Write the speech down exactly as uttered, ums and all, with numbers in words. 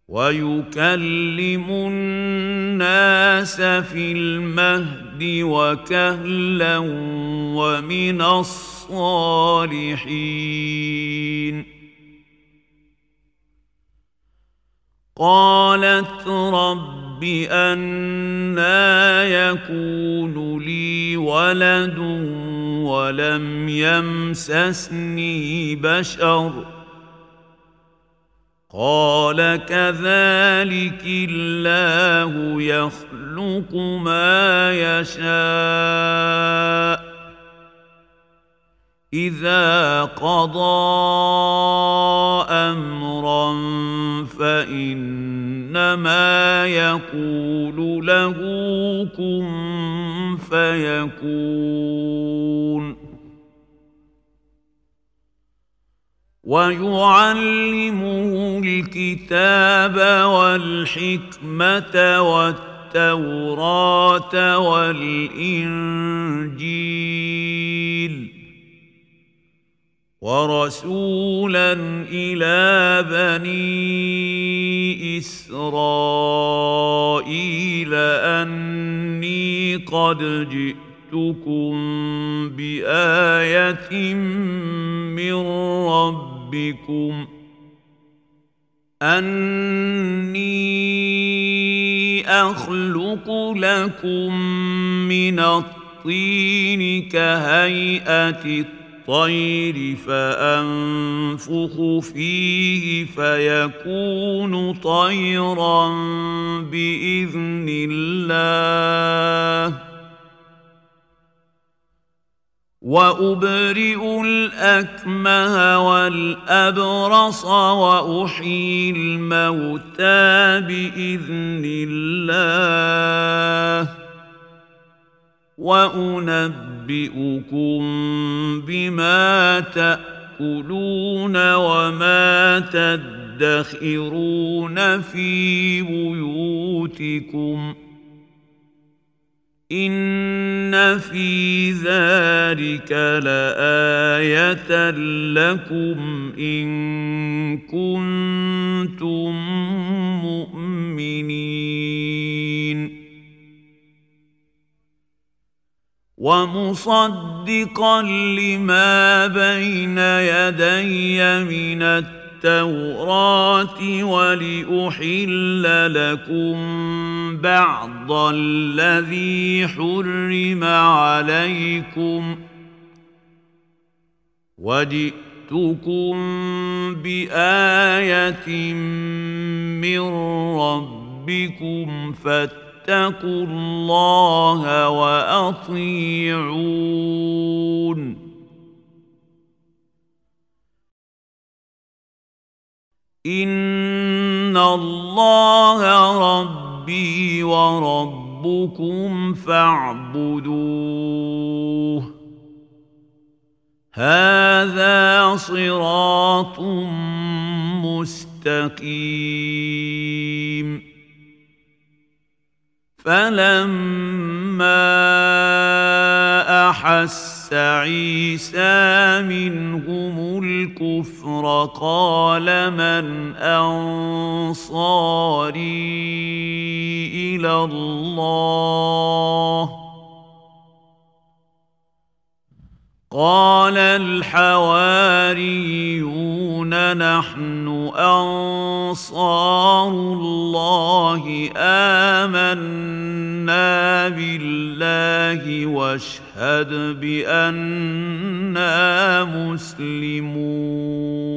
ويكلم الناس في المهد وكهلا ومن الصالحين. قالت رب أنى يكون لي ولد ولم يمسسني بشر قال كذلك الله يخلق ما يشاء إذا قضى أمرا فإنما يقول له كن فيكون. ويعلمه الكتاب والحكمة والتوراة والإنجيل ورسولا إلى بني إسرائيل أني قد جئتكم بآية من ربكم أني أخلق لكم من الطين كهيئة الطير فأنفخ فيه فيكون طيرا بإذن الله وأبرئ الأكمه والأبرص وأحيي الموتى بإذن الله وأنبئكم بما تأكلون وما تدخرون في بيوتكم إن في ذلك لآية لكم إن كنتم مؤمنين. ومصدقا لما بين يدي من التوراة ولأحل لكم بعض الذي حرم عليكم وجئتكم بآية من ربكم فاتقوا الله وأطيعون. إن الله ربي وربكم فاعبدوه هذا صراط مستقيم. فلما أحس عيسى منهم الكفر قال من أنصاري إلى الله قال الحواريون نحن أنصار الله آمنا بالله واشهد بأننا مسلمون.